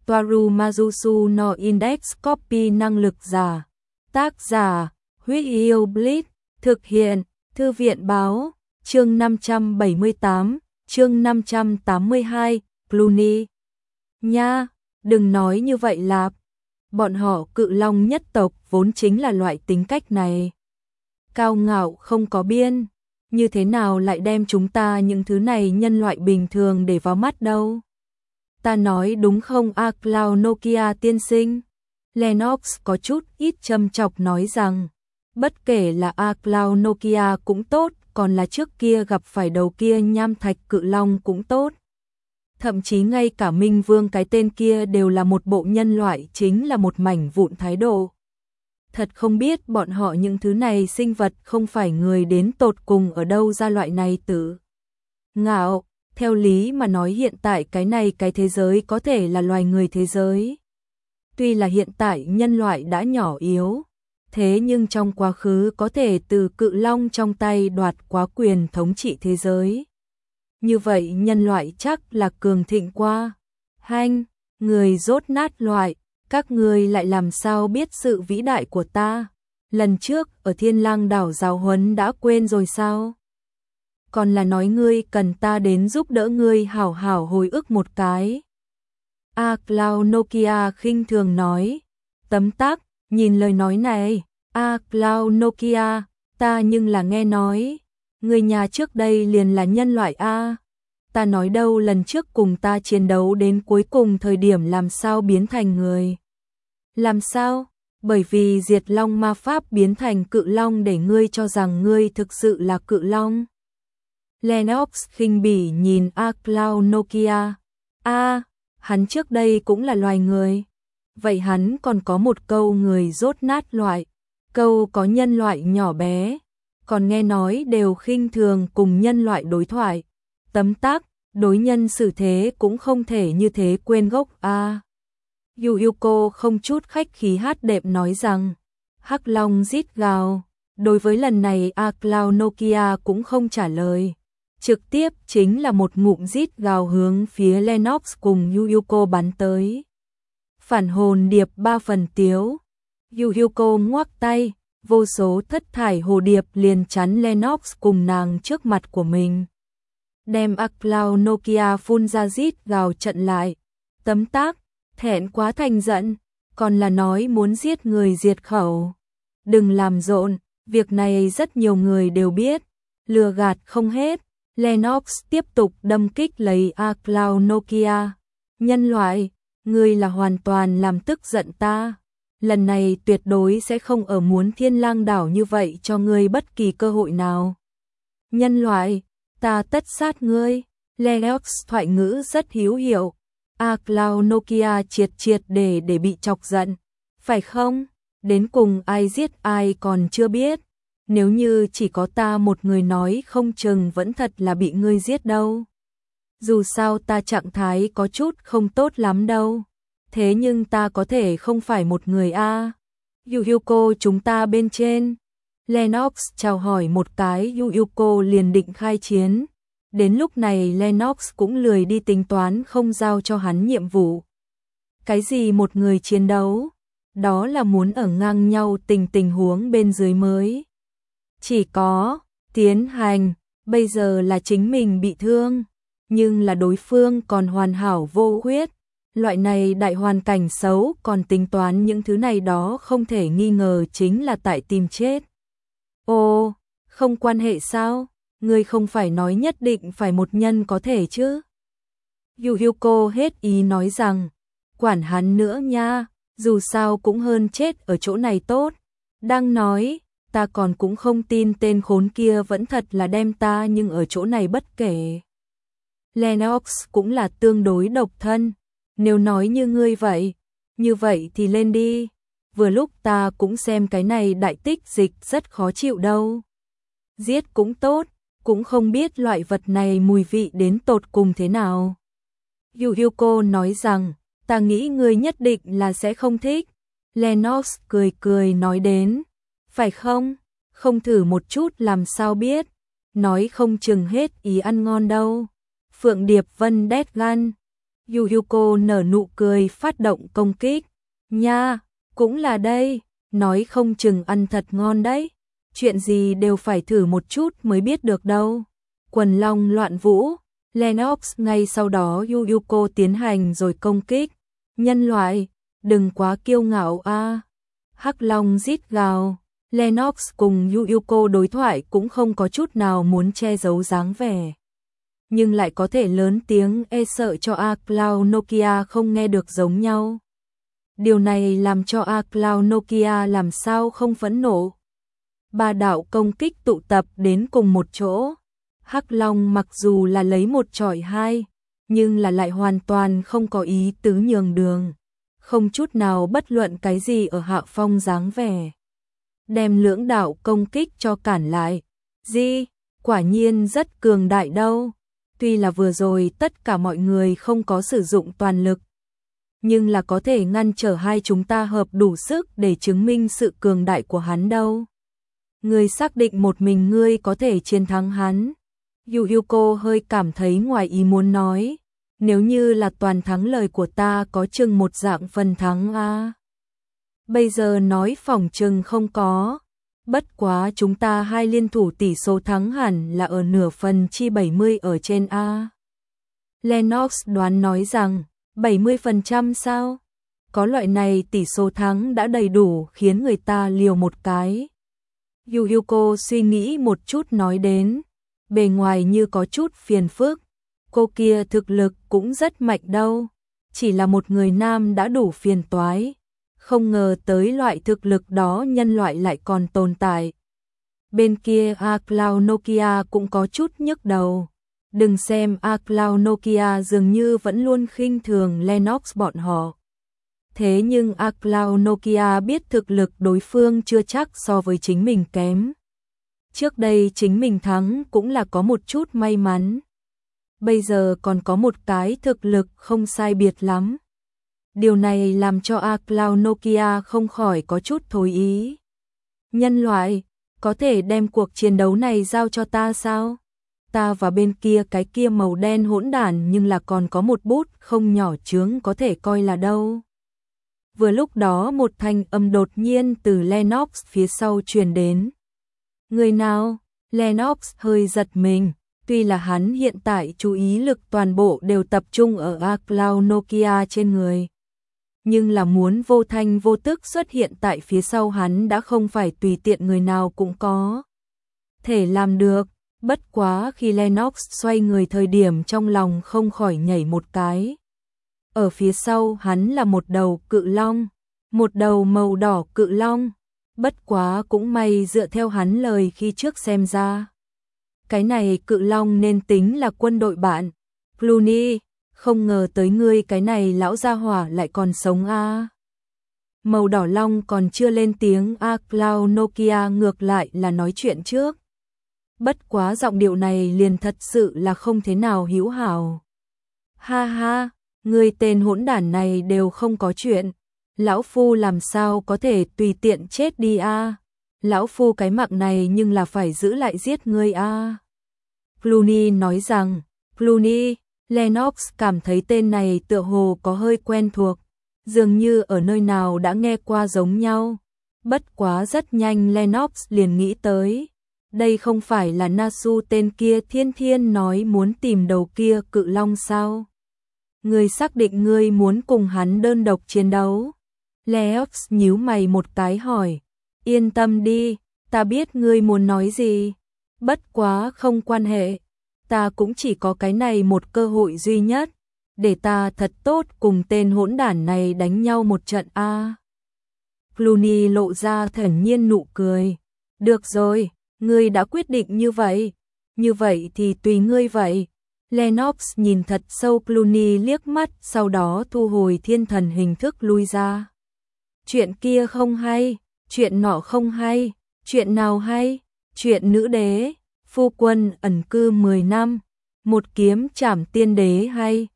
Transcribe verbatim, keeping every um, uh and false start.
Toaru Majusu no Index Copy năng lực giả. Tác giả, Huyết Yêu Blitz, thực hiện, Thư viện báo, chương năm trăm bảy mươi tám, chương năm trăm tám mươi hai, Clooney. Nha, đừng nói như vậy lạp. Bọn họ Cự Long nhất tộc vốn chính là loại tính cách này. Cao ngạo không có biên, như thế nào lại đem chúng ta những thứ này nhân loại bình thường để vào mắt đâu. Ta nói đúng không a Cloud Nokia tiên sinh? Lennox có chút ít châm chọc nói rằng, bất kể là a Cloud Nokia cũng tốt, còn là trước kia gặp phải đầu kia nham thạch cự long cũng tốt. Thậm chí ngay cả Minh Vương cái tên kia đều là một bộ nhân loại, chính là một mảnh vụn thái độ. Thật không biết bọn họ những thứ này sinh vật không phải người đến tột cùng ở đâu ra loại này tử ngạo. Theo lý mà nói hiện tại cái này cái thế giới có thể là loài người thế giới. Tuy là hiện tại nhân loại đã nhỏ yếu, thế nhưng trong quá khứ có thể từ cự long trong tay đoạt quá quyền thống trị thế giới. Như vậy nhân loại chắc là cường thịnh qua. Hanh, người rốt nát loại, các ngươi lại làm sao biết sự vĩ đại của ta? Lần trước ở Thiên Lang đảo giáo huấn đã quên rồi sao? Còn là nói ngươi cần ta đến giúp đỡ ngươi hảo hảo hồi ức một cái. A Cloud Nokia khinh thường nói. Tấm tắc, nhìn lời nói này, A Cloud Nokia, ta nhưng là nghe nói, người nhà trước đây liền là nhân loại A. Ta nói đâu lần trước cùng ta chiến đấu đến cuối cùng thời điểm làm sao biến thành người. Làm sao? Bởi vì diệt long ma pháp biến thành cự long để ngươi cho rằng ngươi thực sự là cự long. Lennox khinh bỉ nhìn A Cloud Nokia. A, hắn trước đây cũng là loài người. Vậy hắn còn có một câu người rốt nát loại. Câu có nhân loại nhỏ bé. Còn nghe nói đều khinh thường cùng nhân loại đối thoại. Tấm tắc, đối nhân xử thế cũng không thể như thế quên gốc A. Yuyuko không chút khách khí hát đệm nói rằng. Hắc Long rít gào. Đối với lần này A Cloud Nokia cũng không trả lời. Trực tiếp chính là một ngụm rít gào hướng phía Lennox cùng Yuyuko bắn tới. Phản hồn điệp ba phần tiếu. Yuyuko ngoắc tay, vô số thất thải hồ điệp liền chắn Lennox cùng nàng trước mặt của mình. Đem A Cloud Nokia phun ra rít gào trận lại. Tấm tắc, thẹn quá thành giận, còn là nói muốn giết người diệt khẩu. Đừng làm rộn, việc này rất nhiều người đều biết, lừa gạt không hết. Lennox tiếp tục đâm kích lấy A Cloud Nokia. Nhân loại, ngươi là hoàn toàn làm tức giận ta. Lần này tuyệt đối sẽ không ở muốn Thiên Lang đảo như vậy cho ngươi bất kỳ cơ hội nào. Nhân loại, ta tất sát ngươi. Lennox thoại ngữ rất hữu hiệu. A Cloud Nokia triệt triệt để để bị chọc giận. Phải không? Đến cùng ai giết ai còn chưa biết. Nếu như chỉ có ta một người nói không chừng vẫn thật là bị ngươi giết đâu. Dù sao ta trạng thái có chút không tốt lắm đâu. Thế nhưng ta có thể không phải một người a. Yuyuko chúng ta bên trên. Lennox chào hỏi một cái, Yuyuko liền định khai chiến. Đến lúc này Lennox cũng lười đi tính toán không giao cho hắn nhiệm vụ. Cái gì một người chiến đấu? Đó là muốn ở ngang nhau tình tình huống bên dưới mới. Chỉ có tiến hành, bây giờ là chính mình bị thương, nhưng là đối phương còn hoàn hảo vô khuyết. Loại này đại hoàn cảnh xấu còn tính toán những thứ này đó không thể nghi ngờ chính là tại tìm chết. Ồ, không quan hệ sao? Ngươi không phải nói nhất định phải một nhân có thể chứ? Yuyuko hết ý nói rằng, quản hắn nữa nha, dù sao cũng hơn chết ở chỗ này tốt. Đang nói, ta còn cũng không tin tên khốn kia vẫn thật là đem ta nhưng ở chỗ này bất kể. Lennox cũng là tương đối độc thân. Nếu nói như ngươi vậy, như vậy thì lên đi. Vừa lúc ta cũng xem cái này đại tích dịch rất khó chịu đâu. Giết cũng tốt, cũng không biết loại vật này mùi vị đến tột cùng thế nào. Yuyuko nói rằng, ta nghĩ ngươi nhất định là sẽ không thích. Lennox cười cười nói đến, phải không? Không thử một chút làm sao biết. Nói không chừng hết ý ăn ngon đâu. Phượng Điệp Vân đét gan. Yuyuko nở nụ cười phát động công kích. Nha, cũng là đây, nói không chừng ăn thật ngon đấy. Chuyện gì đều phải thử một chút mới biết được đâu. Quần long loạn vũ, Lennox ngay sau đó Yuyuko tiến hành rồi công kích. Nhân loại, đừng quá kiêu ngạo a. Hắc long rít gào, Lennox cùng Yuyuko đối thoại cũng không có chút nào muốn che giấu dáng vẻ. Nhưng lại có thể lớn tiếng e sợ cho A Cloud Nokia không nghe được giống nhau. Điều này làm cho A Cloud Nokia làm sao không phẫn nộ. Ba đạo công kích tụ tập đến cùng một chỗ. Hắc Long mặc dù là lấy một chọi hai, nhưng là lại hoàn toàn không có ý tứ nhường đường. Không chút nào bất luận cái gì ở hạ phong dáng vẻ. Đem lưỡng đạo công kích cho cản lại. Di, quả nhiên rất cường đại đâu. Tuy là vừa rồi tất cả mọi người không có sử dụng toàn lực, nhưng là có thể ngăn trở hai chúng ta hợp đủ sức để chứng minh sự cường đại của hắn đâu. Ngươi xác định một mình ngươi có thể chiến thắng hắn. Yuyuko hơi cảm thấy ngoài ý muốn nói, nếu như là toàn thắng lời của ta có chừng một dạng phần thắng a. Bây giờ nói phỏng chừng không có. Bất quá chúng ta hai liên thủ tỷ số thắng hẳn là ở nửa phần chi bảy mươi ở trên a. Lennox đoán nói rằng, bảy mươi phần trăm sao? Có loại này tỷ số thắng đã đầy đủ khiến người ta liều một cái. Yuyuko suy nghĩ một chút nói đến, bề ngoài như có chút phiền phức, cô kia thực lực cũng rất mạnh đâu, chỉ là một người nam đã đủ phiền toái, không ngờ tới loại thực lực đó nhân loại lại còn tồn tại. Bên kia A Cloud Nokia cũng có chút nhức đầu, đừng xem A Cloud Nokia dường như vẫn luôn khinh thường Lennox bọn họ. Thế nhưng A Cloud Nokia biết thực lực đối phương chưa chắc so với chính mình kém. Trước đây chính mình thắng cũng là có một chút may mắn. Bây giờ còn có một cái thực lực không sai biệt lắm. Điều này làm cho A Cloud Nokia không khỏi có chút thối ý. Nhân loại, có thể đem cuộc chiến đấu này giao cho ta sao? Ta và bên kia cái kia màu đen hỗn đản nhưng là còn có một bút không nhỏ chướng có thể coi là đâu. Vừa lúc đó một thanh âm đột nhiên từ Lennox phía sau truyền đến. Người nào? Lennox hơi giật mình, tuy là hắn hiện tại chú ý lực toàn bộ đều tập trung ở A Cloud Nokia trên người. Nhưng là muốn vô thanh vô tức xuất hiện tại phía sau hắn đã không phải tùy tiện người nào cũng có thể làm được. Bất quá khi Lennox xoay người thời điểm trong lòng không khỏi nhảy một cái. Ở phía sau hắn là một đầu cự long, một đầu màu đỏ cự long. Bất quá cũng may dựa theo hắn lời khi trước xem ra. Cái này cự long nên tính là quân đội bạn. Clooney, không ngờ tới ngươi cái này lão gia hỏa lại còn sống a. À. Màu đỏ long còn chưa lên tiếng, A Cloud Nokia ngược lại là nói chuyện trước. Bất quá giọng điệu này liền thật sự là không thế nào hữu hảo. Ha ha, ngươi tên hỗn đản này đều không có chuyện. Lão phu làm sao có thể tùy tiện chết đi a? À? Lão phu cái mạng này nhưng là phải giữ lại giết ngươi a. À? Clooney nói rằng, Clooney, Lennox cảm thấy tên này tựa hồ có hơi quen thuộc, dường như ở nơi nào đã nghe qua giống nhau. Bất quá rất nhanh Lennox liền nghĩ tới, đây không phải là Nasu tên kia thiên thiên nói muốn tìm đầu kia cự long sao? Ngươi xác định ngươi muốn cùng hắn đơn độc chiến đấu? Lennox nhíu mày một cái hỏi, yên tâm đi, ta biết ngươi muốn nói gì, bất quá không quan hệ, ta cũng chỉ có cái này một cơ hội duy nhất, để ta thật tốt cùng tên hỗn đản này đánh nhau một trận a. À. Clooney lộ ra thản nhiên nụ cười, được rồi, ngươi đã quyết định như vậy, như vậy thì tùy ngươi vậy. Lennox nhìn thật sâu Clooney liếc mắt, sau đó thu hồi thiên thần hình thức lui ra. Chuyện kia không hay, chuyện nọ không hay, chuyện nào hay, chuyện nữ đế, phu quân ẩn cư mười năm, một kiếm trảm tiên đế hay,